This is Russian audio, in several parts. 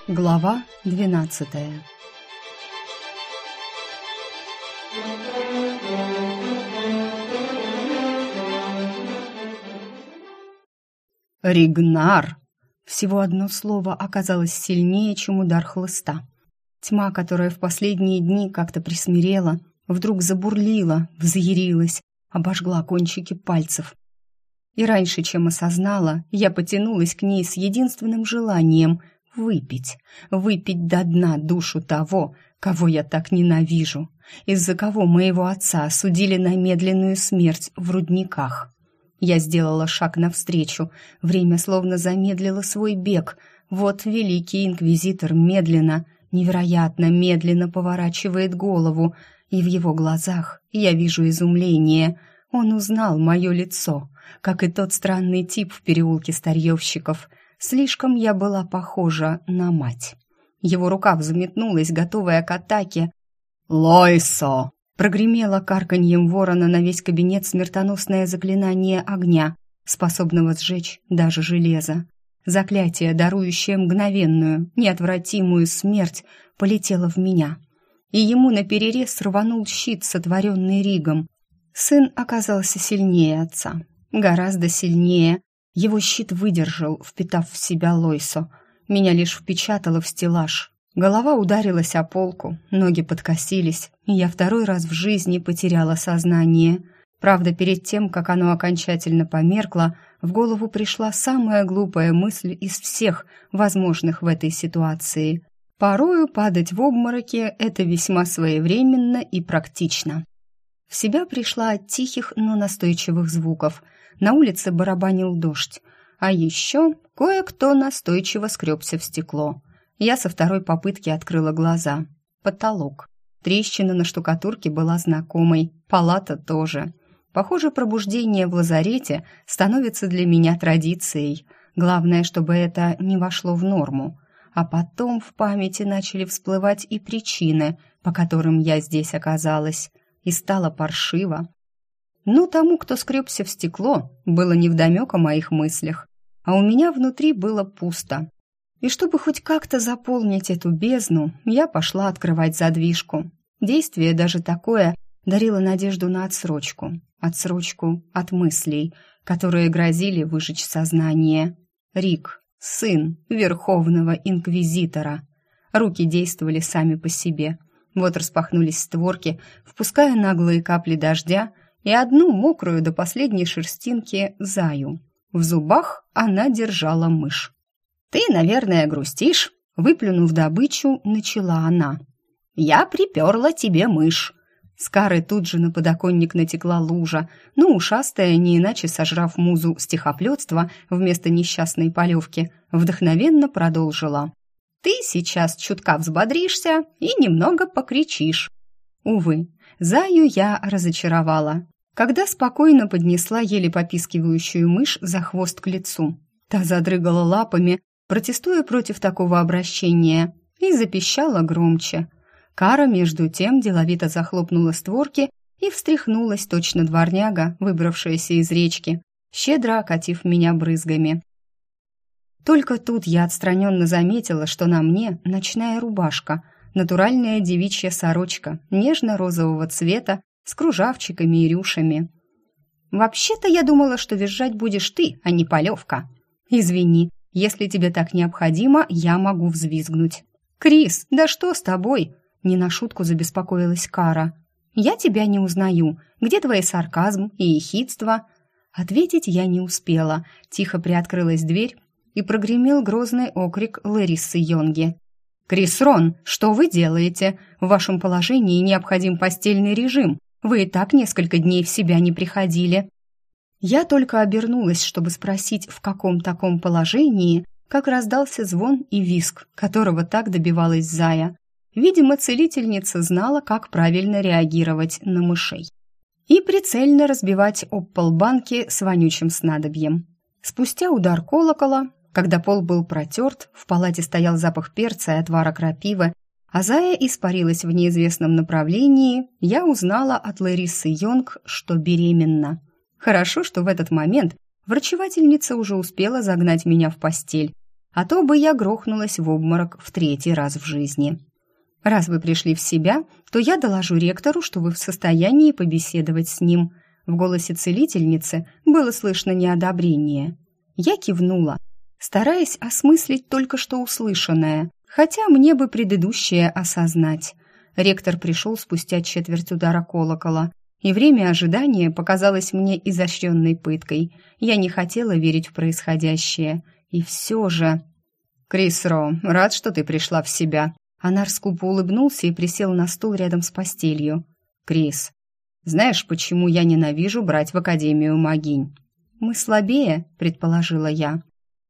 Глава 12. Ригнар! Всего одно слово оказалось сильнее, чем удар хлыста. Тьма, которая в последние дни как-то присмирела, вдруг забурлила, взъярилась, обожгла кончики пальцев. И раньше, чем осознала, я потянулась к ней с единственным желанием — выпить до дна душу того, кого я так ненавижу, из-за кого моего отца осудили на медленную смерть в рудниках. Я сделала шаг навстречу, время словно замедлило свой бег. Вот великий инквизитор медленно, невероятно медленно поворачивает голову, и в его глазах я вижу изумление. Он узнал мое лицо, как и тот странный тип в переулке старьевщиков. Слишком я была похожа на мать. Его рука взметнулась, готовая к атаке. «Лойсо!» Прогремело карканьем ворона на весь кабинет смертоносное заклинание огня, способного сжечь даже железо. Заклятие, дарующее мгновенную, неотвратимую смерть, полетело в меня. И ему наперерез рванул щит, сотворенный Ригом. Сын оказался сильнее отца. Гораздо сильнее. Его щит выдержал, впитав в себя Лойсо. Меня лишь впечатало в стеллаж. Голова ударилась о полку, ноги подкосились, и я второй раз в жизни потеряла сознание. Правда, перед тем, как оно окончательно померкло, в голову пришла самая глупая мысль из всех возможных в этой ситуации. Порою падать в обмороке – это весьма своевременно и практично. В себя пришла от тихих, но настойчивых звуков. На улице барабанил дождь, а еще кое-кто настойчиво скребся в стекло. Я со второй попытки открыла глаза. Потолок. Трещина на штукатурке была знакомой, палата тоже. Похоже, пробуждение в лазарете становится для меня традицией. Главное, чтобы это не вошло в норму. А потом в памяти начали всплывать и причины, по которым я здесь оказалась. И стало паршиво. Но тому, кто скребся в стекло, было невдомек о моих мыслях, а у меня внутри было пусто. И чтобы хоть как-то заполнить эту бездну, я пошла открывать задвижку. Действие даже такое дарило надежду на отсрочку. Отсрочку от мыслей, которые грозили выжечь сознание. Риг, сын Верховного Инквизитора. Руки действовали сами по себе. Вот распахнулись створки, впуская наглые капли дождя и одну мокрую до последней шерстинки заю. В зубах она держала мышь. «Ты, наверное, грустишь?» Выплюнув добычу, начала она. «Я приперла тебе мышь». С кары тут же на подоконник натекла лужа, но ушастая, не иначе сожрав музу стихоплетства вместо несчастной полевки, вдохновенно продолжила. «Ты сейчас чутка взбодришься и немного покричишь». Увы, Заю я разочаровала, когда спокойно поднесла еле попискивающую мышь за хвост к лицу. Та задрыгала лапами, протестуя против такого обращения, и запищала громче. Кара, между тем, деловито захлопнула створки и встряхнулась, точно дворняга, выбравшаяся из речки, щедро окатив меня брызгами. Только тут я отстраненно заметила, что на мне ночная рубашка, натуральная девичья сорочка, нежно-розового цвета, с кружавчиками и рюшами. «Вообще-то я думала, что визжать будешь ты, а не полевка. Извини, если тебе так необходимо, я могу взвизгнуть». «Крис, да что с тобой?» — не на шутку забеспокоилась Кара. «Я тебя не узнаю. Где твой сарказм и ехидство?» Ответить я не успела. Тихо приоткрылась дверь, и прогремел грозный окрик Лариссы Йонги. «Крис Рон, что вы делаете? В вашем положении необходим постельный режим. Вы и так несколько дней в себя не приходили». Я только обернулась, чтобы спросить, в каком таком положении, как раздался звон и визг, которого так добивалась Зая. Видимо, целительница знала, как правильно реагировать на мышей. И прицельно разбивать об пол банки с вонючим снадобьем. Спустя удар колокола, когда пол был протерт, в палате стоял запах перца и отвара крапивы, а Зая испарилась в неизвестном направлении, я узнала от Ларисы Йонг, что беременна. Хорошо, что в этот момент врачевательница уже успела загнать меня в постель, а то бы я грохнулась в обморок в 3-й раз в жизни. Раз вы пришли в себя, то я доложу ректору, что вы в состоянии побеседовать с ним». В голосе целительницы было слышно неодобрение. Я кивнула, стараясь осмыслить только что услышанное, хотя мне бы предыдущее осознать. Ректор пришел спустя четверть удара колокола, и время ожидания показалось мне изощренной пыткой. Я не хотела верить в происходящее. И все же... «Крисро, рад, что ты пришла в себя». Анар скупо улыбнулся и присел на стул рядом с постелью. «Крис, знаешь, почему я ненавижу брать в Академию могинь?» «Мы слабее», — предположила я.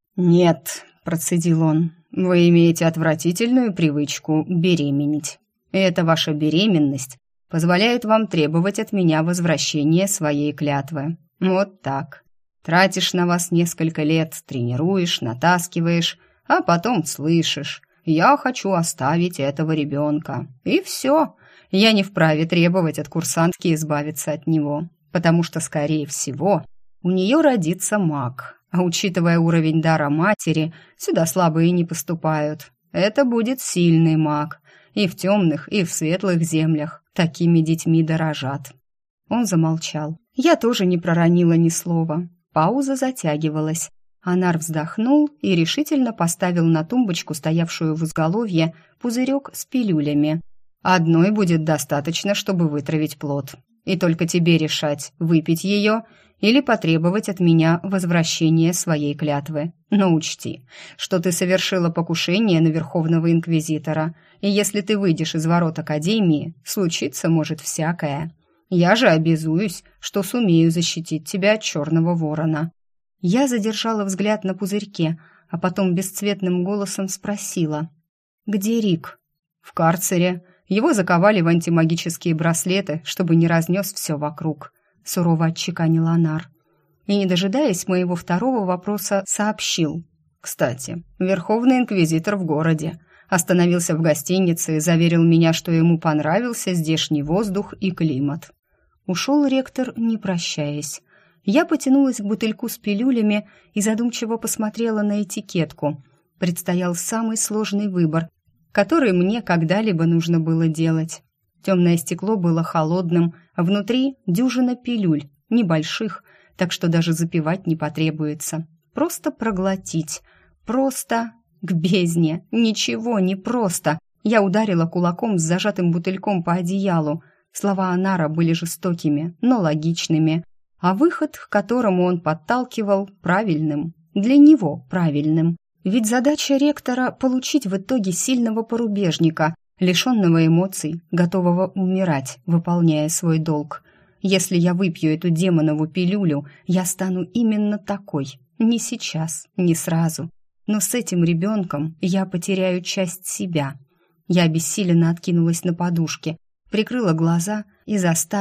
«Нет», — процедил он, — «вы имеете отвратительную привычку беременеть. И эта ваша беременность позволяет вам требовать от меня возвращения своей клятвы. Вот так. Тратишь на вас несколько лет, тренируешь, натаскиваешь, а потом слышишь: я хочу оставить этого ребенка. И все. Я не вправе требовать от курсантки избавиться от него, потому что, скорее всего, у нее родится маг. А учитывая уровень дара матери, сюда слабые не поступают. Это будет сильный маг. И в темных, и в светлых землях такими детьми дорожат». Он замолчал. Я тоже не проронила ни слова. Пауза затягивалась. Анар вздохнул и решительно поставил на тумбочку, стоявшую в изголовье, пузырек с пилюлями. «Одной будет достаточно, чтобы вытравить плод. И только тебе решать, выпить ее или потребовать от меня возвращения своей клятвы. Но учти, что ты совершила покушение на Верховного Инквизитора, и если ты выйдешь из ворот Академии, случиться может всякое. Я же обязуюсь, что сумею защитить тебя от Черного Ворона». Я задержала взгляд на пузырьке, а потом бесцветным голосом спросила: «Где Рик?» «В карцере. Его заковали в антимагические браслеты, чтобы не разнес все вокруг», — сурово отчеканил Анар. И, не дожидаясь моего второго вопроса, сообщил: «Кстати, Верховный Инквизитор в городе. Остановился в гостинице и заверил меня, что ему понравился здешний воздух и климат». Ушел ректор, не прощаясь. Я потянулась к бутыльку с пилюлями и задумчиво посмотрела на этикетку. Предстоял самый сложный выбор, который мне когда-либо нужно было делать. Темное стекло было холодным, а внутри дюжина пилюль, небольших, так что даже запивать не потребуется. Просто проглотить. Просто к бездне. Ничего не просто. Я ударила кулаком с зажатым бутыльком по одеялу. Слова Анара были жестокими, но логичными, а выход, к которому он подталкивал, правильным. Для него правильным. Ведь задача ректора — получить в итоге сильного порубежника, лишенного эмоций, готового умирать, выполняя свой долг. Если я выпью эту демонову пилюлю, я стану именно такой. Не сейчас, не сразу. Но с этим ребенком я потеряю часть себя. Я обессиленно откинулась на подушке, прикрыла глаза и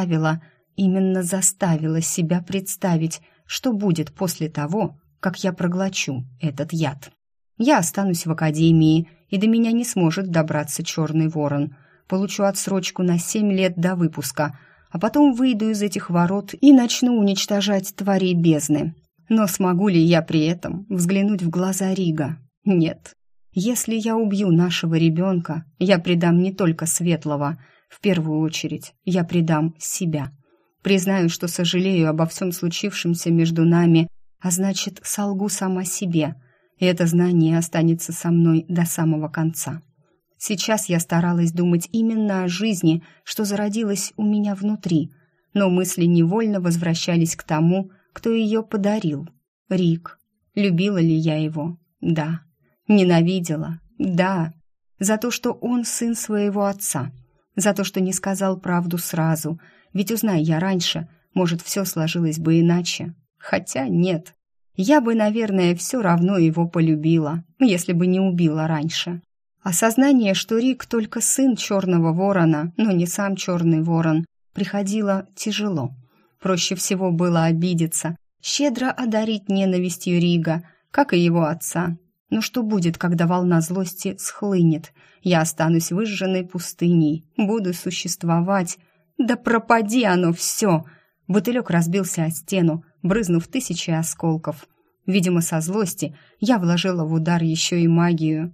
именно заставила себя представить, что будет после того, как я проглочу этот яд. Я останусь в Академии, и до меня не сможет добраться Черный Ворон. Получу отсрочку на 7 лет до выпуска, а потом выйду из этих ворот и начну уничтожать тварей бездны. Но смогу ли я при этом взглянуть в глаза Рига? Нет. Если я убью нашего ребенка, я предам не только Светлого. В первую очередь я предам себя. Признаю, что сожалею обо всем случившемся между нами, а значит, солгу сама себе. И это знание останется со мной до самого конца. Сейчас я старалась думать именно о жизни, что зародилась у меня внутри, но мысли невольно возвращались к тому, кто ее подарил. Рик. Любила ли я его? Да. Ненавидела? Да. За то, что он сын своего отца. За то, что не сказал правду сразу. Ведь, узнай я раньше, может, все сложилось бы иначе. Хотя нет. Я бы, наверное, все равно его полюбила, если бы не убила раньше. Осознание, что Рик только сын Черного Ворона, но не сам Черный Ворон, приходило тяжело. Проще всего было обидеться, щедро одарить ненавистью Рига, как и его отца. Но что будет, когда волна злости схлынет? Я останусь выжженной пустыней, буду существовать. Да пропади оно все! Бутылек разбился о стену, брызнув 1000 осколков. Видимо, со злости я вложила в удар еще и магию.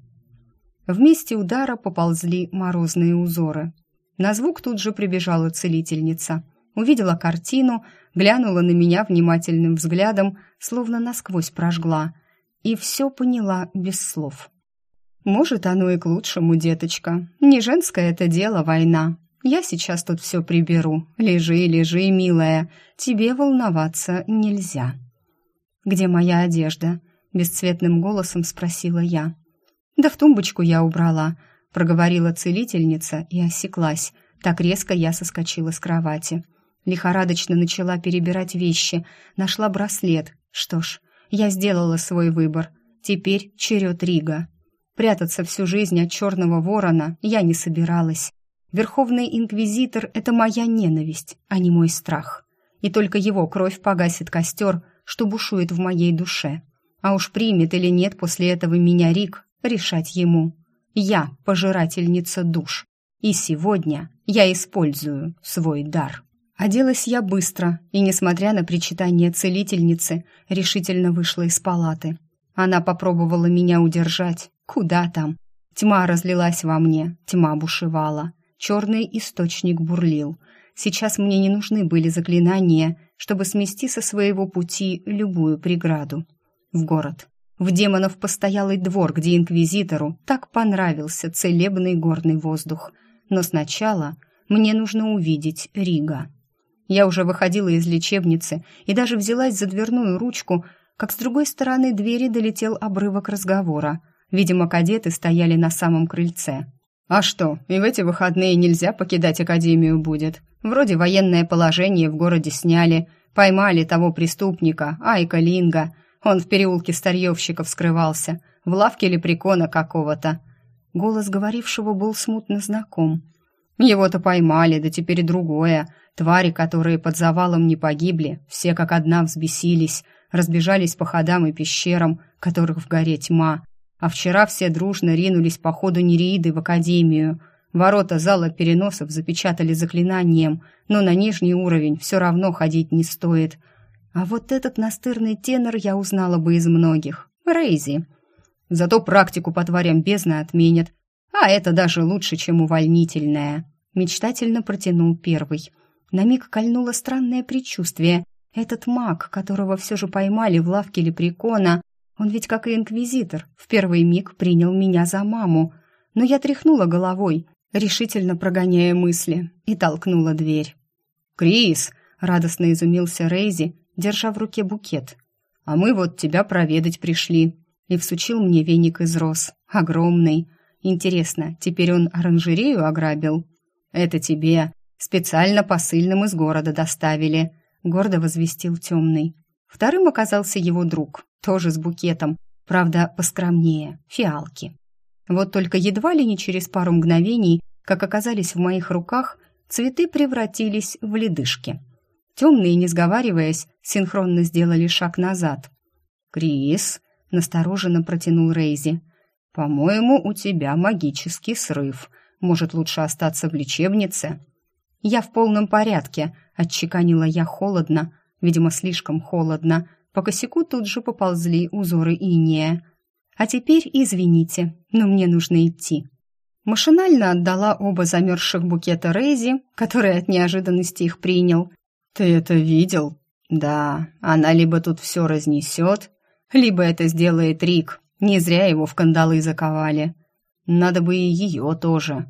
В месте удара поползли морозные узоры. На звук тут же прибежала целительница. Увидела картину, глянула на меня внимательным взглядом, словно насквозь прожгла, и все поняла без слов. «Может, оно и к лучшему, деточка. Не женское это дело война. Я сейчас тут все приберу. Лежи, лежи, милая. Тебе волноваться нельзя». «Где моя одежда?» — бесцветным голосом спросила я. «Да в тумбочку я убрала», — проговорила целительница и осеклась. Так резко я соскочила с кровати. Лихорадочно начала перебирать вещи, нашла браслет. Что ж, я сделала свой выбор. Теперь черед Рига. Прятаться всю жизнь от черного ворона я не собиралась. Верховный инквизитор — это моя ненависть, а не мой страх. И только его кровь погасит костер, что бушует в моей душе. А уж примет или нет после этого меня Риг, решать ему. Я пожирательница душ. И сегодня я использую свой дар. Оделась я быстро, и, несмотря на причитание целительницы, решительно вышла из палаты. Она попробовала меня удержать. Куда там? Тьма разлилась во мне, тьма бушевала. Черный источник бурлил. Сейчас мне не нужны были заклинания, чтобы смести со своего пути любую преграду. В город. В демонов постоялый двор, где инквизитору так понравился целебный горный воздух. Но сначала мне нужно увидеть Рига. Я уже выходила из лечебницы и даже взялась за дверную ручку, как с другой стороны двери долетел обрывок разговора. Видимо, кадеты стояли на самом крыльце. «А что, и в эти выходные нельзя покидать академию будет? Вроде военное положение в городе сняли, поймали того преступника, Айка Линга. Он в переулке старьевщиков скрывался, в лавке лепрекона какого-то». Голос говорившего был смутно знаком. «Его-то поймали, да теперь и другое. Твари, которые под завалом не погибли, все как одна взбесились, разбежались по ходам и пещерам, которых в горе тьма. А вчера все дружно ринулись по ходу Нереиды в академию. Ворота зала переносов запечатали заклинанием, но на нижний уровень все равно ходить не стоит. А вот этот настырный тенор я узнала бы из многих. Рейзи. Зато практику по тварям бездны отменят. А это даже лучше, чем увольнительная. Мечтательно протянул первый. На миг кольнуло странное предчувствие. Этот маг, которого все же поймали в лавке лепрекона, он ведь, как и инквизитор, в первый миг принял меня за маму. Но я тряхнула головой, решительно прогоняя мысли, и толкнула дверь. «Крис!» — радостно изумился Рейзи, держа в руке букет. «А мы вот тебя проведать пришли». И всучил мне веник из роз. Огромный. Интересно, теперь он оранжерею ограбил? «Это тебе. Специально посыльным из города доставили», — гордо возвестил темный. Вторым оказался его друг, тоже с букетом, правда, поскромнее, фиалки. Вот только едва ли не через пару мгновений, как оказались в моих руках, цветы превратились в ледышки. Темные, не сговариваясь, синхронно сделали шаг назад. «Крис», — настороженно протянул Рейзи, — «по-моему, у тебя магический срыв. Может, лучше остаться в лечебнице?» «Я в полном порядке», — отчеканила я холодно, видимо, слишком холодно. По косяку тут же поползли узоры инея. «А теперь извините, но мне нужно идти». Машинально отдала оба замерзших букета Рейзи, который от неожиданности их принял. «Ты это видел?» «Да, она либо тут все разнесет, либо это сделает Риг. Не зря его в кандалы заковали. Надо бы и ее тоже».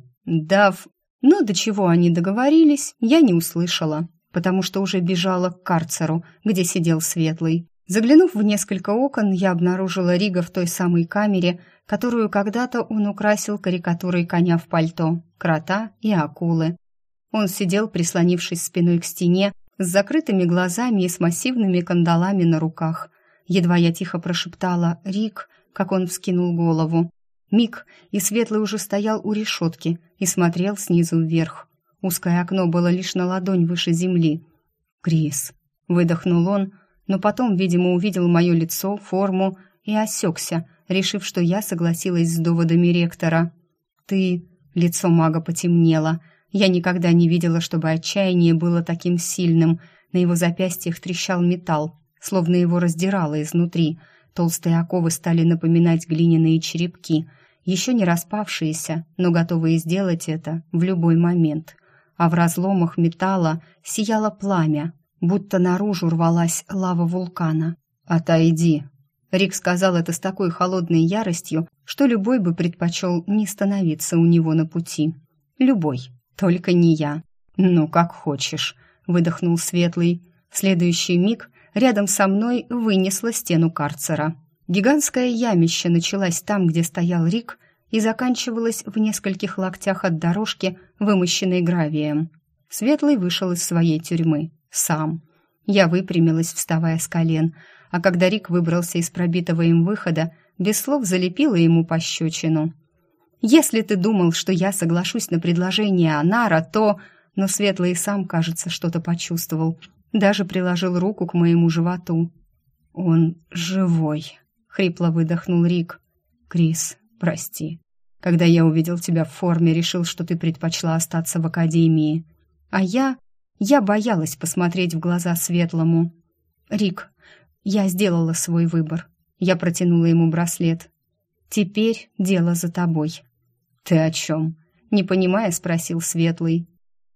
Но до чего они договорились, я не услышала, потому что уже бежала к карцеру, где сидел Светлый. Заглянув в несколько окон, я обнаружила Рига в той самой камере, которую когда-то он украсил карикатурой коня в пальто, крота и акулы. Он сидел, прислонившись спиной к стене, с закрытыми глазами и с массивными кандалами на руках. Едва я тихо прошептала «Риг», как он вскинул голову. Миг, и Светлый уже стоял у решетки и смотрел снизу вверх. Узкое окно было лишь на ладонь выше земли. «Крис», — выдохнул он, но потом, видимо, увидел мое лицо, форму и осекся, решив, что я согласилась с доводами ректора. «Ты...» — лицо мага потемнело. Я никогда не видела, чтобы отчаяние было таким сильным. На его запястьях трещал металл, словно его раздирало изнутри. Толстые оковы стали напоминать глиняные черепки, еще не распавшиеся, но готовые сделать это в любой момент. А в разломах металла сияло пламя, будто наружу рвалась лава вулкана. «Отойди!» Рик сказал это с такой холодной яростью, что любой бы предпочел не становиться у него на пути. Любой, только не я. «Ну, как хочешь», — выдохнул Светлый. В следующий миг рядом со мной вынесло стену карцера. Гигантское ямище началось там, где стоял Рик, и заканчивалось в нескольких локтях от дорожки, вымощенной гравием. Светлый вышел из своей тюрьмы. Сам. Я выпрямилась, вставая с колен, а когда Рик выбрался из пробитого им выхода, без слов залепила ему пощечину. «Если ты думал, что я соглашусь на предложение Анара, то...» Но Светлый и сам, кажется, что-то почувствовал. Даже приложил руку к моему животу. «Он живой», — хрипло выдохнул Рик. «Крис, прости. Когда я увидел тебя в форме, решил, что ты предпочла остаться в академии. А я боялась посмотреть в глаза Светлому. Рик, я сделала свой выбор. Я протянула ему браслет. Теперь дело за тобой». «Ты о чем?» — не понимая, спросил Светлый.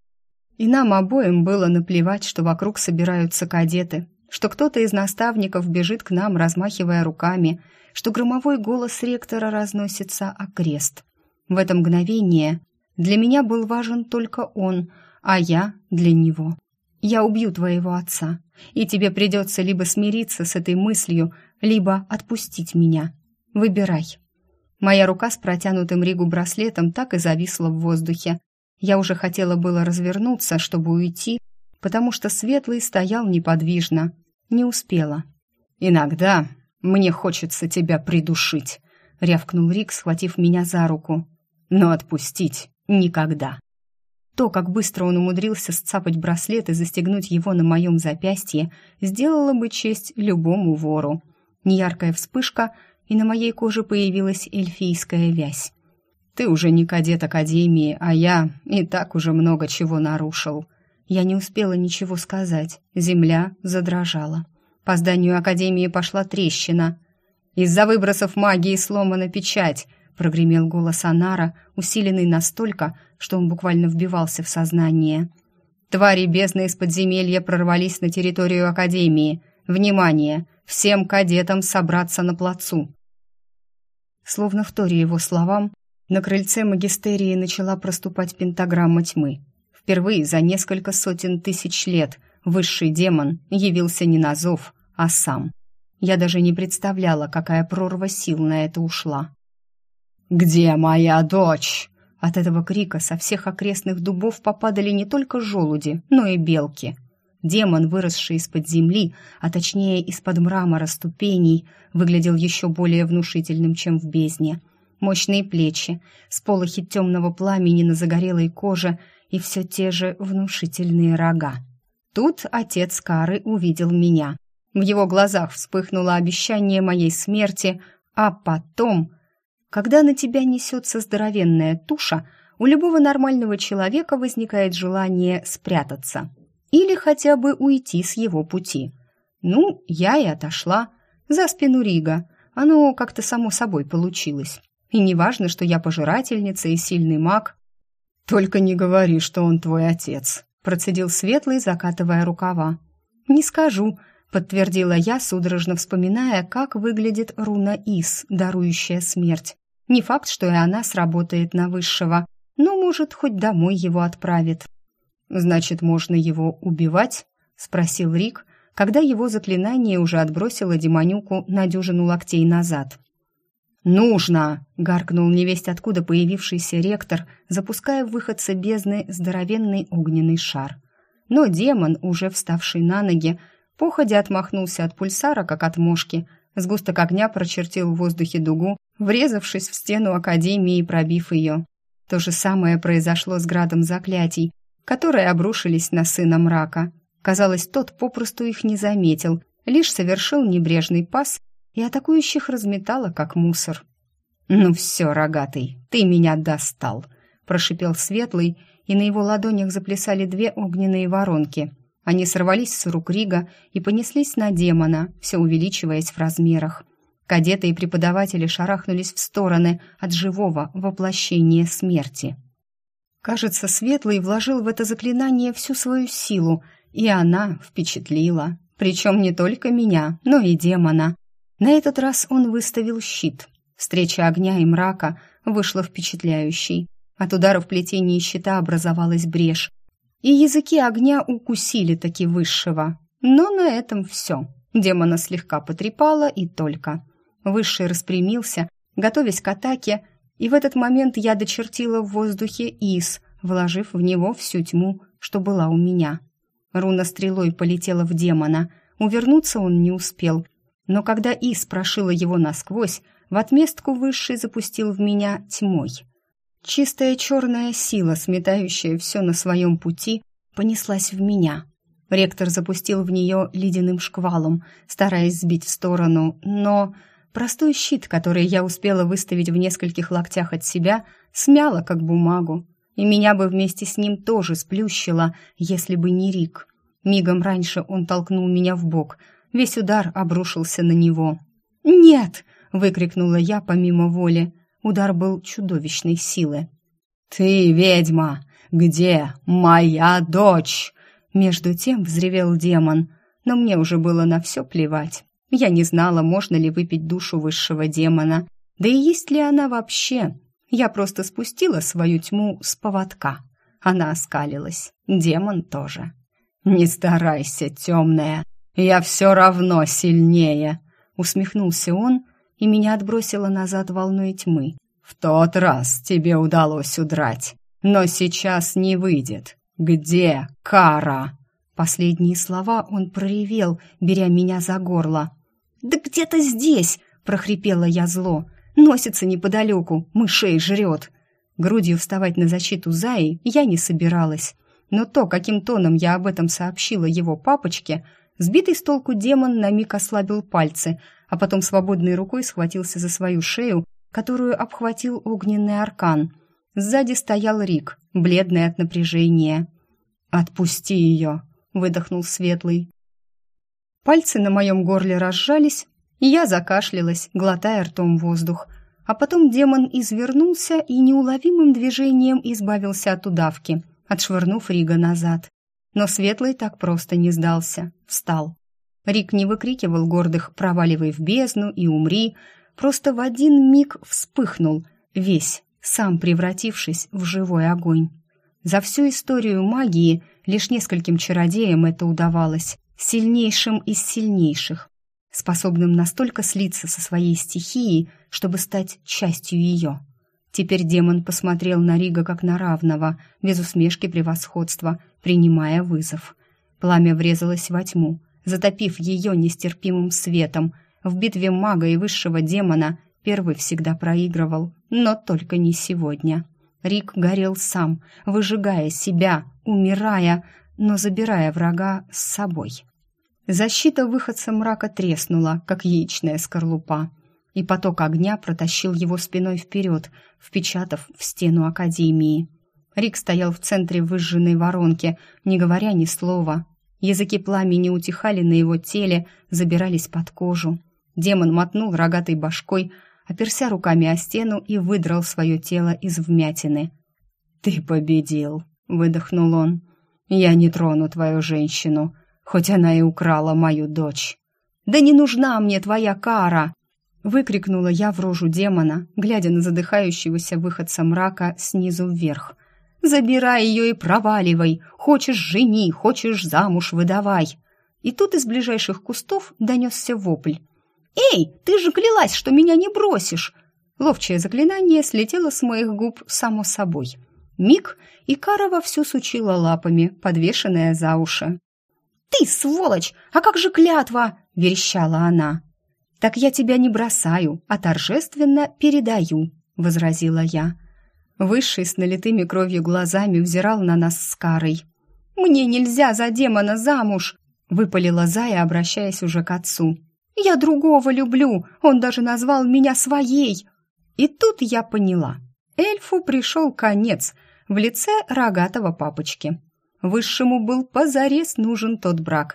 И нам обоим было наплевать, что вокруг собираются кадеты, что кто-то из наставников бежит к нам, размахивая руками, что громовой голос ректора разносится окрест. В это мгновение для меня был важен только он, а я для него. «Я убью твоего отца, и тебе придется либо смириться с этой мыслью, либо отпустить меня. Выбирай». Моя рука с протянутым Ригу браслетом так и зависла в воздухе. Я уже хотела было развернуться, чтобы уйти, потому что Светлый стоял неподвижно. Не успела. «Иногда мне хочется тебя придушить», — рявкнул Рик, схватив меня за руку. «Но отпустить никогда». То, как быстро он умудрился сцапать браслет и застегнуть его на моем запястье, сделало бы честь любому вору. Неяркая вспышка, и на моей коже появилась эльфийская вязь. «Ты уже не кадет Академии, а я и так уже много чего нарушил». Я не успела ничего сказать. Земля задрожала. По зданию Академии пошла трещина. «Из-за выбросов магии сломана печать», — прогремел голос Анара, усиленный настолько, что он буквально вбивался в сознание. «Твари бездны из подземелья прорвались на территорию Академии. Внимание! Всем кадетам собраться на плацу!» Словно вторя его словам, на крыльце магистерии начала проступать пентаграмма тьмы. Впервые за несколько сотен тысяч лет высший демон явился не на зов, а сам. Я даже не представляла, какая прорва сил на это ушла. «Где моя дочь?» От этого крика со всех окрестных дубов попадали не только желуди, но и белки. Демон, выросший из-под земли, а точнее из-под мрамора ступеней, выглядел еще более внушительным, чем в бездне. Мощные плечи, сполохи темного пламени на загорелой коже и все те же внушительные рога. Тут отец Кары увидел меня. В его глазах вспыхнуло обещание моей смерти, а потом... Когда на тебя несется здоровенная туша, у любого нормального человека возникает желание спрятаться или хотя бы уйти с его пути. Ну, я и отошла за спину Рига. Оно как-то само собой получилось. И не важно, что я пожирательница и сильный маг. «Только не говори, что он твой отец», — процедил Светлый, закатывая рукава. «Не скажу», — подтвердила я, судорожно вспоминая, как выглядит руна Ис, дарующая смерть. Не факт, что и она сработает на высшего, но, может, хоть домой его отправит. «Значит, можно его убивать?» — спросил Рик, когда его заклинание уже отбросило демонюку на дюжину локтей назад. «Нужно!» — гаркнул невесть откуда появившийся ректор, запуская в выходца бездны здоровенный огненный шар. Но демон, уже вставший на ноги, походя отмахнулся от пульсара, как от мошки. Сгусток огня прочертил в воздухе дугу, врезавшись в стену Академии и пробив ее. То же самое произошло с градом заклятий, которые обрушились на сына мрака. Казалось, тот попросту их не заметил, лишь совершил небрежный пас, и атакующих разметало, как мусор. «Ну все, рогатый, ты меня достал!» — прошипел Светлый, и на его ладонях заплясали две огненные воронки. Они сорвались с рук Рига и понеслись на демона, все увеличиваясь в размерах. Кадеты и преподаватели шарахнулись в стороны от живого воплощения смерти. Кажется, Светлый вложил в это заклинание всю свою силу, и она впечатлила. Причем не только меня, но и демона. На этот раз он выставил щит. Встреча огня и мрака вышла впечатляющей. От ударов плетения щита образовалась брешь, и языки огня укусили таки высшего. Но на этом все. Демона слегка потрепало и только. Высший распрямился, готовясь к атаке, и в этот момент я дочертила в воздухе Ис, вложив в него всю тьму, что была у меня. Руна стрелой полетела в демона. Увернуться он не успел, но когда Ис прошила его насквозь, в отместку Высший запустил в меня тьмой. Чистая черная сила, сметающая все на своем пути, понеслась в меня. Ректор запустил в нее ледяным шквалом, стараясь сбить в сторону, но простой щит, который я успела выставить в нескольких локтях от себя, смяло как бумагу, и меня бы вместе с ним тоже сплющило, если бы не Рик. Мигом раньше он толкнул меня в бок, весь удар обрушился на него. «Нет!» — выкрикнула я помимо воли. Удар был чудовищной силы. «Ты ведьма! Где моя дочь?» Между тем взревел демон, но мне уже было на все плевать. Я не знала, можно ли выпить душу высшего демона, да и есть ли она вообще. Я просто спустила свою тьму с поводка. Она оскалилась, демон тоже. «Не старайся, темная, я все равно сильнее!» Усмехнулся он, и меня отбросило назад волной тьмы. «В тот раз тебе удалось удрать, но сейчас не выйдет. Где кара?» Последние слова он проревел, беря меня за горло. «Да где-то здесь!» — прохрипела я зло. «Носится неподалеку, мышей жрет!» Грудью вставать на защиту Заи я не собиралась. Но то, каким тоном я об этом сообщила его папочке, сбитый с толку демон на миг ослабил пальцы, а потом свободной рукой схватился за свою шею, которую обхватил огненный аркан. Сзади стоял Рик, бледный от напряжения. «Отпусти ее!» — выдохнул Светлый. Пальцы на моем горле разжались, и я закашлялась, глотая ртом воздух. А потом демон извернулся и неуловимым движением избавился от удавки, отшвырнув Рига назад. Но Светлый так просто не сдался, встал. Рик не выкрикивал гордых «проваливай в бездну» и «умри», просто в один миг вспыхнул, весь, сам превратившись в живой огонь. За всю историю магии лишь нескольким чародеям это удавалось, сильнейшим из сильнейших, способным настолько слиться со своей стихией, чтобы стать частью ее. Теперь демон посмотрел на Рига как на равного, без усмешки превосходства, принимая вызов. Пламя врезалось во тьму, затопив ее нестерпимым светом. В битве мага и высшего демона первый всегда проигрывал, но только не сегодня. Рик горел сам, выжигая себя, умирая, но забирая врага с собой. Защита выходца мрака треснула, как яичная скорлупа, и поток огня протащил его спиной вперед, впечатав в стену Академии. Рик стоял в центре выжженной воронки, не говоря ни слова. Языки пламени утихали на его теле, забирались под кожу. Демон мотнул рогатой башкой, оперся руками о стену и выдрал свое тело из вмятины. «Ты победил», — выдохнул он. «Я не трону твою женщину, хоть она и украла мою дочь». «Да не нужна мне твоя кара!» — выкрикнула я в рожу демона, глядя на задыхающегося выходца мрака снизу вверх. «Забирай ее и проваливай! Хочешь — жени, хочешь — замуж выдавай!» И тут из ближайших кустов донесся вопль. «Эй, ты же клялась, что меня не бросишь!» Ловчее заклинание слетело с моих губ само собой. Миг, и кара вовсю сучила лапами, подвешенная за уши. «Ты, сволочь! А как же клятва?» — верещала она. «Так я тебя не бросаю, а торжественно передаю», — возразила я. Высший с налитыми кровью глазами взирал на нас с карой. «Мне нельзя за демона замуж!» — выпалила Зая, обращаясь уже к отцу. «Я другого люблю, он даже назвал меня своей!» И тут я поняла. Эльфу пришел конец в лице рогатого папочки. Высшему был позарез нужен тот брак,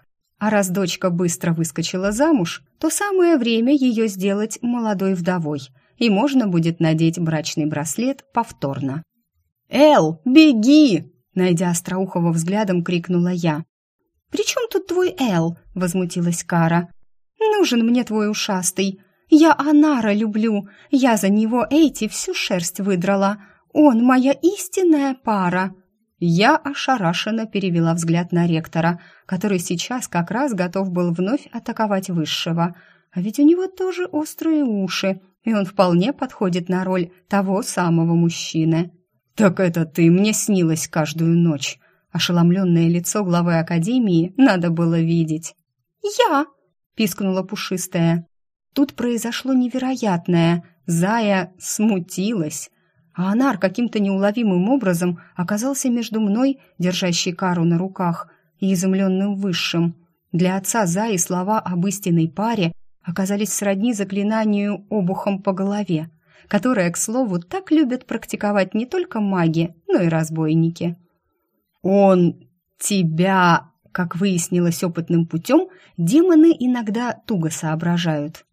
А раз дочка быстро выскочила замуж, то самое время ее сделать молодой вдовой, и можно будет надеть брачный браслет повторно. «Эл, беги!» — найдя Остроухова взглядом, крикнула я. «При чем тут твой Эл?» — возмутилась Кара. «Нужен мне твой ушастый. Я Анара люблю. Я за него Эйти всю шерсть выдрала. Он моя истинная пара». Я ошарашенно перевела взгляд на ректора, который сейчас как раз готов был вновь атаковать высшего. А ведь у него тоже острые уши, и он вполне подходит на роль того самого мужчины. «Так это ты мне снилась каждую ночь!» Ошеломленное лицо главы академии надо было видеть. «Я!» — пискнула пушистая. Тут произошло невероятное. Зая смутилась. А Анар каким-то неуловимым образом оказался между мной, держащей Кару на руках, и изумленным высшим. Для отца Заи слова об истинной паре оказались сродни заклинанию обухом по голове, которое, к слову, так любят практиковать не только маги, но и разбойники. «Он тебя...» Как выяснилось опытным путем, демоны иногда туго соображают.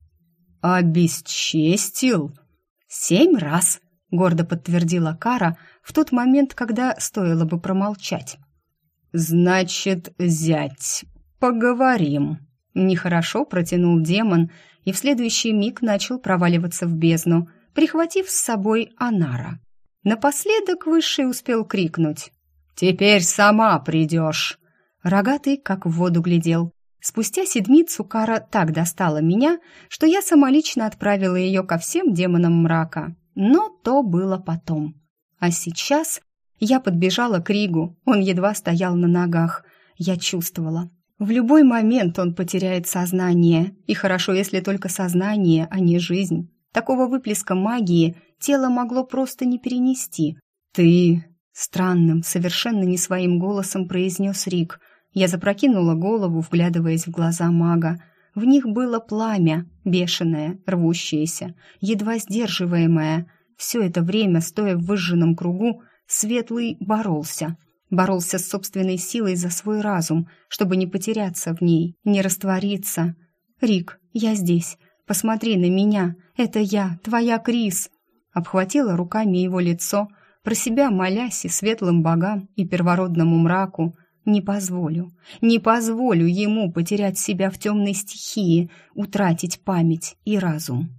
«Обесчестил?» 7 раз», — гордо подтвердила Кара в тот момент, когда стоило бы промолчать. «Значит, зять, поговорим». Нехорошо протянул демон и в следующий миг начал проваливаться в бездну, прихватив с собой Анара. Напоследок Высший успел крикнуть: «Теперь сама придешь!» Рогатый как в воду глядел. Спустя седмицу Кара так достала меня, что я самолично отправила ее ко всем демонам мрака. Но то было потом. А сейчас я подбежала к Ригу, он едва стоял на ногах. Я чувствовала, в любой момент он потеряет сознание. И хорошо, если только сознание, а не жизнь. Такого выплеска магии тело могло просто не перенести. «Ты...» — странным, совершенно не своим голосом произнес Риг. Я запрокинула голову, вглядываясь в глаза мага. В них было пламя, бешеное, рвущееся, едва сдерживаемое. Все это время, стоя в выжженном кругу, Светлый боролся. Боролся с собственной силой за свой разум, чтобы не потеряться в ней, не раствориться. «Рик, я здесь. Посмотри на меня. Это я, твоя Крис». Обхватила руками его лицо, про себя молясь и светлым богам, и первородному мраку. Не позволю ему потерять себя в темной стихии, утратить память и разум.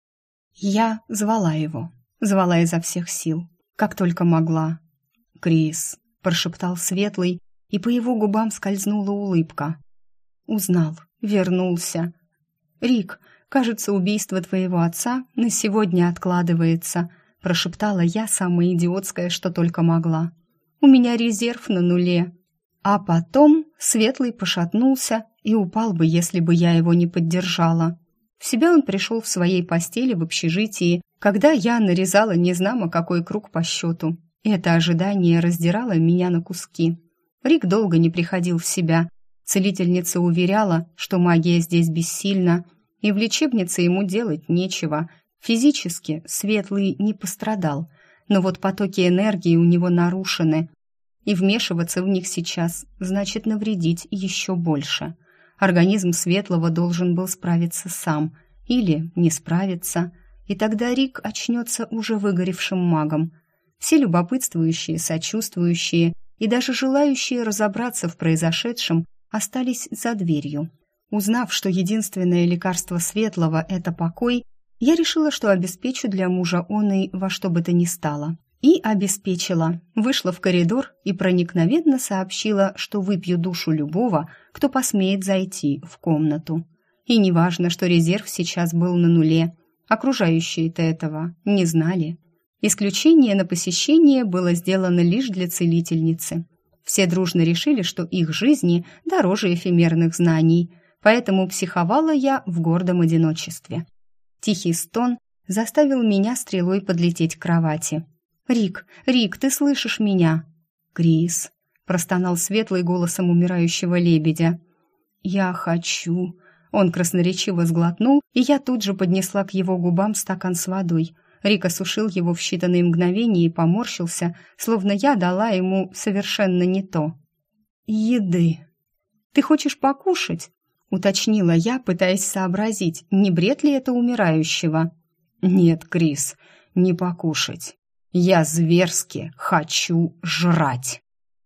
Я звала его, звала изо всех сил, как только могла. «Крис», — прошептал Светлый, и по его губам скользнула улыбка. «Узнал, вернулся. Рик, кажется, убийство твоего отца на сегодня откладывается», — прошептала я, самое идиотское, что только могла. «У меня резерв на нуле». А потом Светлый пошатнулся и упал бы, если бы я его не поддержала. В себя он пришел в своей постели в общежитии, когда я нарезала незнамо какой круг по счету. И это ожидание раздирало меня на куски. Рик долго не приходил в себя. Целительница уверяла, что магия здесь бессильна, и в лечебнице ему делать нечего. Физически Светлый не пострадал, но вот потоки энергии у него нарушены, и вмешиваться в них сейчас значит навредить еще больше. Организм Светлого должен был справиться сам, или не справиться, и тогда Рик очнется уже выгоревшим магом. Все любопытствующие, сочувствующие и даже желающие разобраться в произошедшем остались за дверью. Узнав, что единственное лекарство Светлого — это покой, я решила, что обеспечу для мужа оной во что бы то ни стало. И обеспечила. Вышла в коридор и проникновенно сообщила, что выпью душу любого, кто посмеет зайти в комнату. И неважно, что резерв сейчас был на нуле. Окружающие-то этого не знали. Исключение на посещение было сделано лишь для целительницы. Все дружно решили, что их жизни дороже эфемерных знаний, поэтому психовала я в гордом одиночестве. Тихий стон заставил меня стрелой подлететь к кровати. «Рик, ты слышишь меня?» «Крис», — простонал Светлый голосом умирающего лебедя. «Я хочу...» Он красноречиво сглотнул, и я тут же поднесла к его губам стакан с водой. Рик осушил его в считанные мгновения и поморщился, словно я дала ему совершенно не то. «Еды». Ты хочешь покушать?» — уточнила я, пытаясь сообразить, не бред ли это умирающего. «Нет, Крис, не покушать. Я зверски хочу жрать».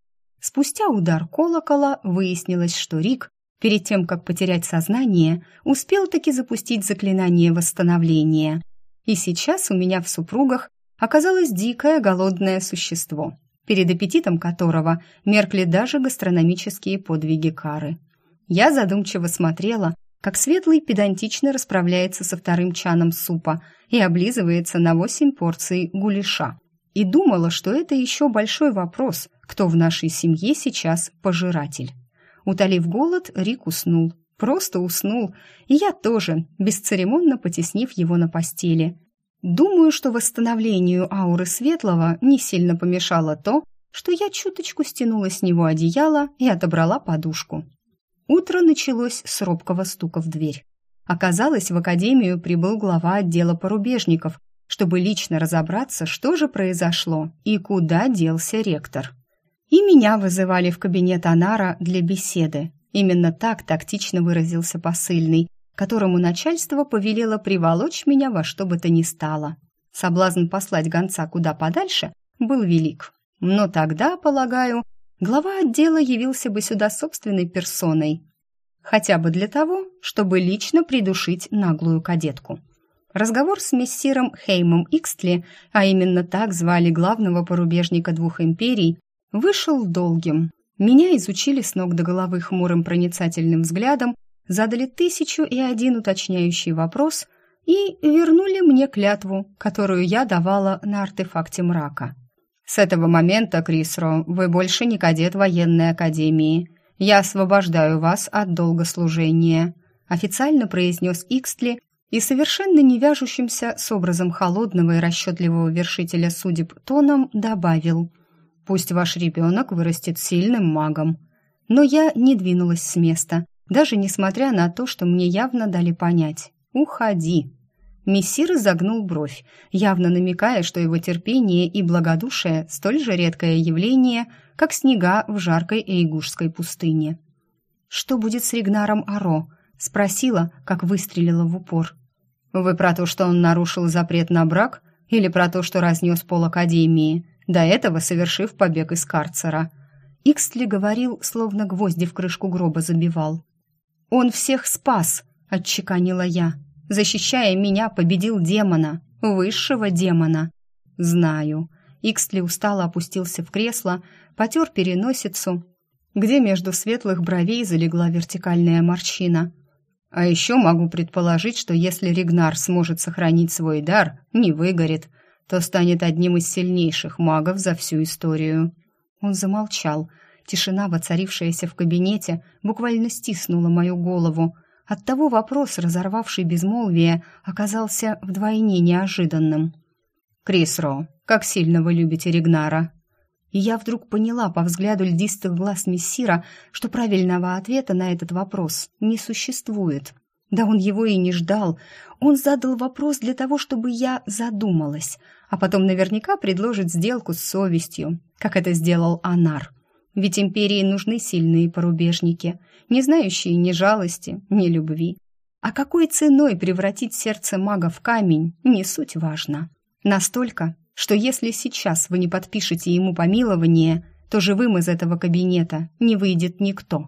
Спустя удар колокола выяснилось, что Рик, перед тем, как потерять сознание, успел таки запустить заклинание восстановления. И сейчас у меня в супругах оказалось дикое голодное существо, перед аппетитом которого меркли даже гастрономические подвиги Кары. Я задумчиво смотрела, как Светлый педантично расправляется со вторым чаном супа и облизывается на 8 порций гуляша. И думала, что это еще большой вопрос, кто в нашей семье сейчас пожиратель. Утолив голод, Рик уснул. Просто уснул, и я тоже, бесцеремонно потеснив его на постели. Думаю, что восстановлению ауры Светлого не сильно помешало то, что я чуточку стянула с него одеяло и отобрала подушку. Утро началось с робкого стука в дверь. Оказалось, в академию прибыл глава отдела порубежников, чтобы лично разобраться, что же произошло и куда делся ректор. И меня вызывали в кабинет Анара для беседы. Именно так тактично выразился посыльный, которому начальство повелело приволочь меня во что бы то ни стало. Соблазн послать гонца куда подальше был велик. Но тогда, полагаю, глава отдела явился бы сюда собственной персоной. Хотя бы для того, чтобы лично придушить наглую кадетку. Разговор с мессиром Хеймом Икстли, а именно так звали главного порубежника 2 империй, вышел долгим. Меня изучили с ног до головы хмурым проницательным взглядом, задали 1001 уточняющий вопрос и вернули мне клятву, которую я давала на артефакте мрака. «С этого момента, Крисро, вы больше не кадет военной академии. Я освобождаю вас от долга служения», официально произнес Икстли и совершенно не вяжущимся с образом холодного и расчетливого вершителя судеб тоном добавил: «Пусть ваш ребенок вырастет сильным магом». Но я не двинулась с места, даже несмотря на то, что мне явно дали понять: «Уходи». Мессир изогнул бровь, явно намекая, что его терпение и благодушие столь же редкое явление, как снега в жаркой эйгушской пустыне. «Что будет с Ригнаром Аро?» — спросила, как выстрелила в упор. «Вы про то, что он нарушил запрет на брак, или про то, что разнес пол академии, до этого совершив побег из карцера?» Икстли говорил, словно гвозди в крышку гроба забивал. «Он всех спас!» — отчеканила я. «Защищая меня, победил демона, высшего демона». «Знаю». Икстли устало опустился в кресло, потер переносицу, где между светлых бровей залегла вертикальная морщина. «А еще могу предположить, что если Ригнар сможет сохранить свой дар, не выгорит, то станет одним из сильнейших магов за всю историю». Он замолчал. Тишина, воцарившаяся в кабинете, буквально стиснула мою голову. Оттого вопрос, разорвавший безмолвие, оказался вдвойне неожиданным. «Крисро, как сильно вы любите Ригнара?» И я вдруг поняла по взгляду льдистых глаз мессира, что правильного ответа на этот вопрос не существует. Да он его и не ждал. Он задал вопрос для того, чтобы я задумалась, а потом наверняка предложит сделку с совестью, как это сделал Анар. Ведь империи нужны сильные порубежники, не знающие ни жалости, ни любви. А какой ценой превратить сердце мага в камень, не суть важно. Настолько, что если сейчас вы не подпишете ему помилование, то живым из этого кабинета не выйдет никто.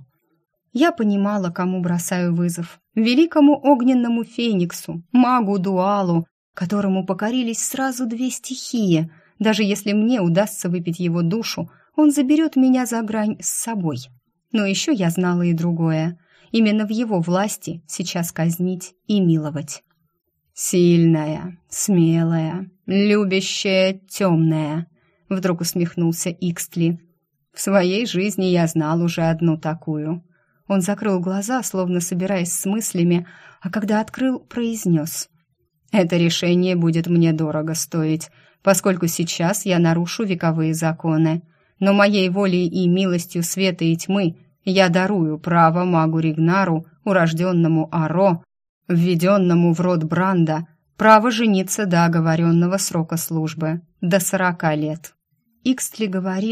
Я понимала, кому бросаю вызов. Великому огненному фениксу, магу-дуалу, которому покорились сразу 2 стихии. Даже если мне удастся выпить его душу, он заберет меня за грань с собой. Но еще я знала и другое. Именно в его власти сейчас казнить и миловать. «Сильная, смелая, любящая, темная», — вдруг усмехнулся Икстли. «В своей жизни я знал уже одну такую». Он закрыл глаза, словно собираясь с мыслями, а когда открыл, произнес: «Это решение будет мне дорого стоить, поскольку сейчас я нарушу вековые законы. Но моей волей и милостью света и тьмы я дарую право магу Ригнару, урожденному Аро, введенному в род Бранда, право жениться до оговоренного срока службы, до 40 лет». Икстли говорил,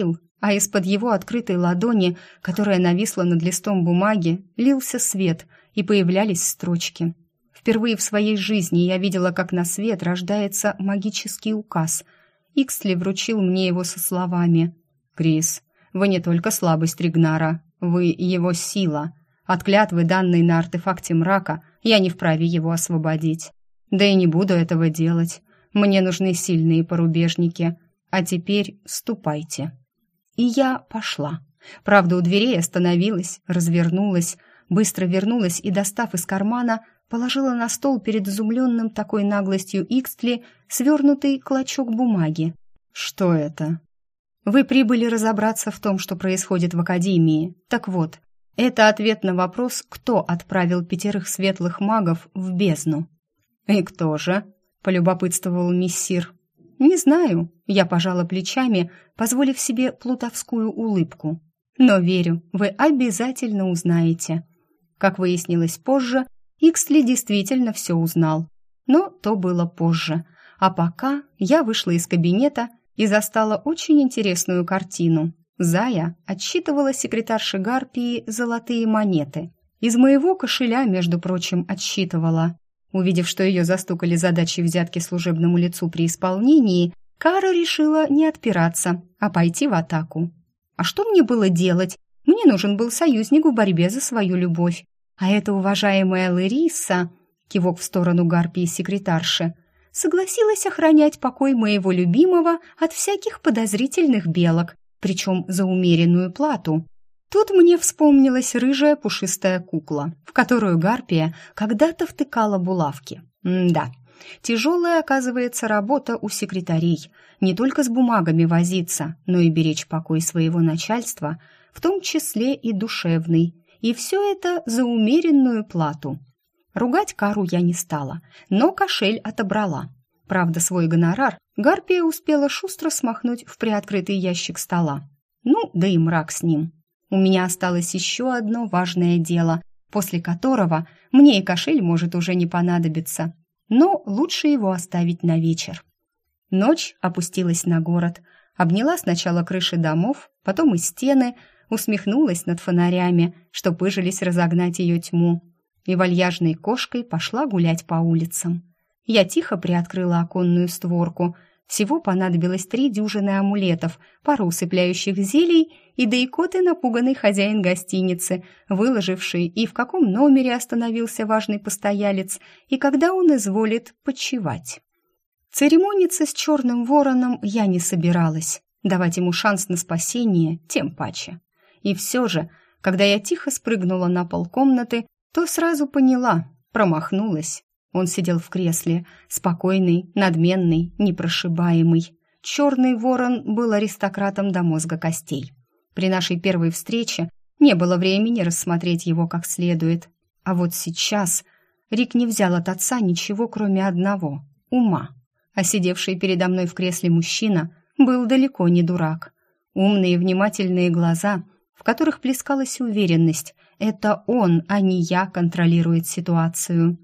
а из-под его открытой ладони, которая нависла над листом бумаги, лился свет, и появлялись строчки. Впервые в своей жизни я видела, как на свет рождается магический указ. Иксли вручил мне его со словами: «Крис, вы не только слабость Ригнара, вы его сила. От клятвы, данной на артефакте мрака, я не вправе его освободить. Да и не буду этого делать. Мне нужны сильные порубежники. А теперь ступайте». И я пошла. Правда, у дверей остановилась, развернулась, быстро вернулась и, достав из кармана, положила на стол перед изумленным такой наглостью Икстли свернутый клочок бумаги. «Что это?» «Вы прибыли разобраться в том, что происходит в Академии. Так вот, это ответ на вопрос, кто отправил 5 светлых магов в бездну». «И кто же?» — полюбопытствовал мессир. «Не знаю», — я пожала плечами, позволив себе плутовскую улыбку. «Но верю, вы обязательно узнаете». Как выяснилось позже, Иксли действительно все узнал. Но то было позже. А пока я вышла из кабинета и застала очень интересную картину. Зая отсчитывала секретарше Гарпии золотые монеты. Из моего кошеля, между прочим, отсчитывала. Увидев, что ее застукали задачей взятки служебному лицу при исполнении, Кара решила не отпираться, а пойти в атаку. А что мне было делать? Мне нужен был союзник в борьбе за свою любовь. А эта уважаемая Лариса, кивок в сторону Гарпии секретарши, согласилась охранять покой моего любимого от всяких подозрительных белок, причем за умеренную плату. Тут мне вспомнилась рыжая пушистая кукла, в которую Гарпия когда-то втыкала булавки. Да, тяжелая, оказывается, работа у секретарей. Не только с бумагами возиться, но и беречь покой своего начальства, в том числе и душевный. И все это за умеренную плату. Ругать Кару я не стала, но кошель отобрала. Правда, свой гонорар Гарпия успела шустро смахнуть в приоткрытый ящик стола. Ну, да и мрак с ним. У меня осталось еще одно важное дело, после которого мне и кошель может уже не понадобиться. Но лучше его оставить на вечер. Ночь опустилась на город, обняла сначала крыши домов, потом и стены, усмехнулась над фонарями, что пыжились разогнать ее тьму, и вальяжной кошкой пошла гулять по улицам. Я тихо приоткрыла оконную створку. Всего понадобилось 3 дюжины амулетов, пару усыпляющих зелий и да икоты напуганный хозяин гостиницы, выложивший, и в каком номере остановился важный постоялец, и когда он изволит почивать. Церемониться с черным вороном я не собиралась, давать ему шанс на спасение тем паче. И все же, когда я тихо спрыгнула на пол комнаты, то сразу поняла, промахнулась. Он сидел в кресле, спокойный, надменный, непрошибаемый. Черный ворон был аристократом до мозга костей. При нашей первой встрече не было времени рассмотреть его как следует. А вот сейчас Рик не взял от отца ничего, кроме одного — ума. А сидевший передо мной в кресле мужчина был далеко не дурак. Умные внимательные глаза, в которых плескалась уверенность. Это он, а не я, контролирует ситуацию.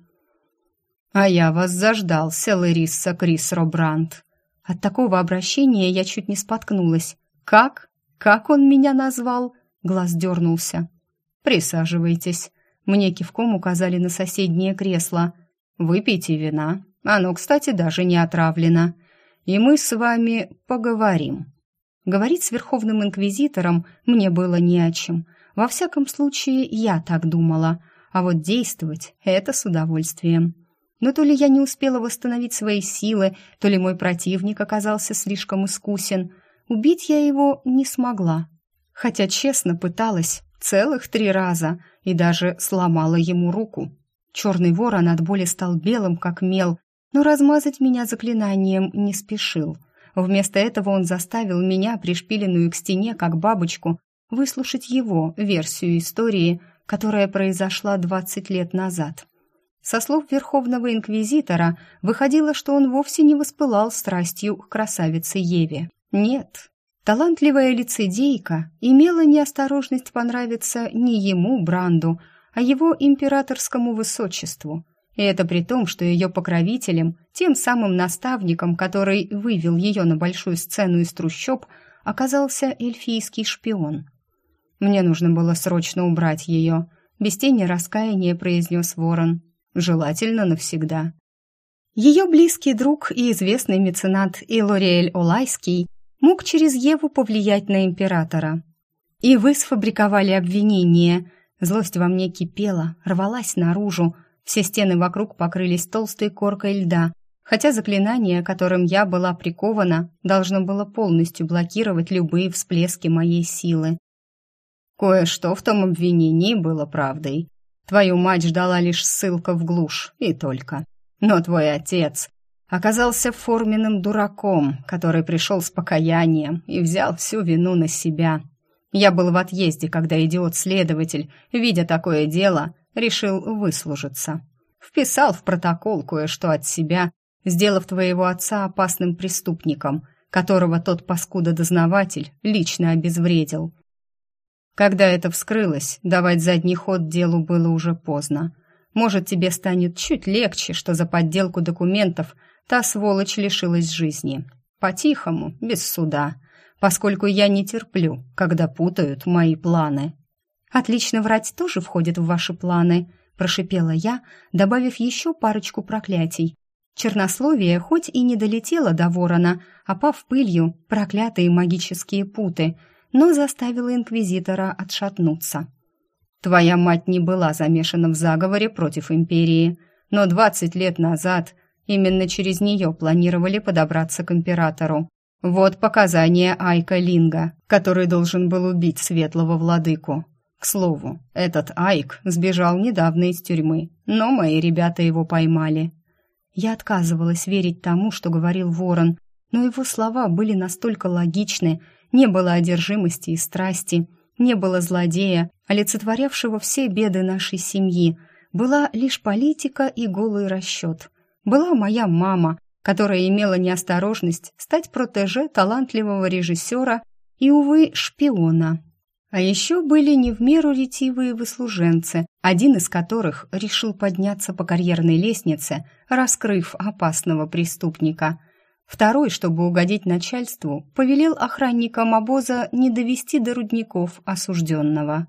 «А я вас заждался, Лариса Крис Робрант». От такого обращения я чуть не споткнулась. «Как? Как он меня назвал?» Глаз дернулся. «Присаживайтесь». Мне кивком указали на соседнее кресло. «Выпейте вина. Оно, кстати, даже не отравлено. И мы с вами поговорим». Говорить с Верховным Инквизитором мне было не о чем. Во всяком случае, я так думала. А вот действовать — это с удовольствием. Но то ли я не успела восстановить свои силы, то ли мой противник оказался слишком искусен. Убить я его не смогла. Хотя честно пыталась целых 3 раза и даже сломала ему руку. Черный ворон от боли стал белым, как мел, но размазать меня заклинанием не спешил. Вместо этого он заставил меня, пришпиленную к стене, как бабочку, выслушать его версию истории, которая произошла 20 лет назад. Со слов Верховного Инквизитора выходило, что он вовсе не воспылал страстью к красавице Еве. Нет, талантливая лицедейка имела неосторожность понравиться не ему, Бранду, а его императорскому высочеству. И это при том, что ее покровителем, тем самым наставником, который вывел ее на большую сцену из трущоб, оказался эльфийский шпион. «Мне нужно было срочно убрать ее», — без тени раскаяния произнес ворон. «Желательно навсегда». Ее близкий друг и известный меценат Илориэль Олайский мог через Еву повлиять на императора. «И вы сфабриковали обвинение». Злость во мне кипела, рвалась наружу. Все стены вокруг покрылись толстой коркой льда, хотя заклинание, которым я была прикована, должно было полностью блокировать любые всплески моей силы. Кое-что в том обвинении было правдой. Твою мать ждала лишь ссылка в глушь, и только. Но твой отец оказался форменным дураком, который пришел с покаянием и взял всю вину на себя. Я был в отъезде, когда идиот-следователь, видя такое дело, решил выслужиться. Вписал в протокол кое-что от себя, сделав твоего отца опасным преступником, которого тот паскуда-дознаватель лично обезвредил. Когда это вскрылось, давать задний ход делу было уже поздно. Может, тебе станет чуть легче, что за подделку документов та сволочь лишилась жизни. По-тихому, без суда, поскольку я не терплю, когда путают мои планы. «Отлично врать тоже входит в ваши планы», — прошипела я, добавив еще парочку проклятий. Чернословие хоть и не долетело до ворона, опав пылью проклятые магические путы, но заставило инквизитора отшатнуться. «Твоя мать не была замешана в заговоре против империи, но 20 лет назад именно через нее планировали подобраться к императору. Вот показания Айка Линга, который должен был убить светлого владыку. К слову, этот Айк сбежал недавно из тюрьмы, но мои ребята его поймали». Я отказывалась верить тому, что говорил ворон, но его слова были настолько логичны, не было одержимости и страсти, не было злодея, олицетворявшего все беды нашей семьи, была лишь политика и голый расчет. Была моя мама, которая имела неосторожность стать протеже талантливого режиссера и, увы, шпиона. А еще были не в меру ретивые выслуженцы, один из которых решил подняться по карьерной лестнице, раскрыв опасного преступника. Второй, чтобы угодить начальству, повелел охранникам обоза не довести до рудников осужденного.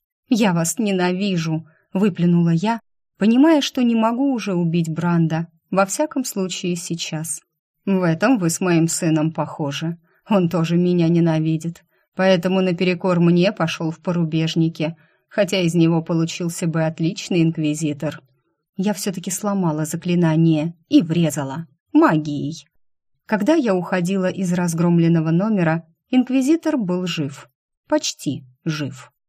«Я вас ненавижу», — выплюнула я, понимая, что не могу уже убить Бранда, во всяком случае сейчас. «В этом вы с моим сыном похожи. Он тоже меня ненавидит. Поэтому наперекор мне пошел в порубежники, хотя из него получился бы отличный инквизитор». Я все-таки сломала заклинание и врезала магией. Когда я уходила из разгромленного номера, инквизитор был жив. Почти жив.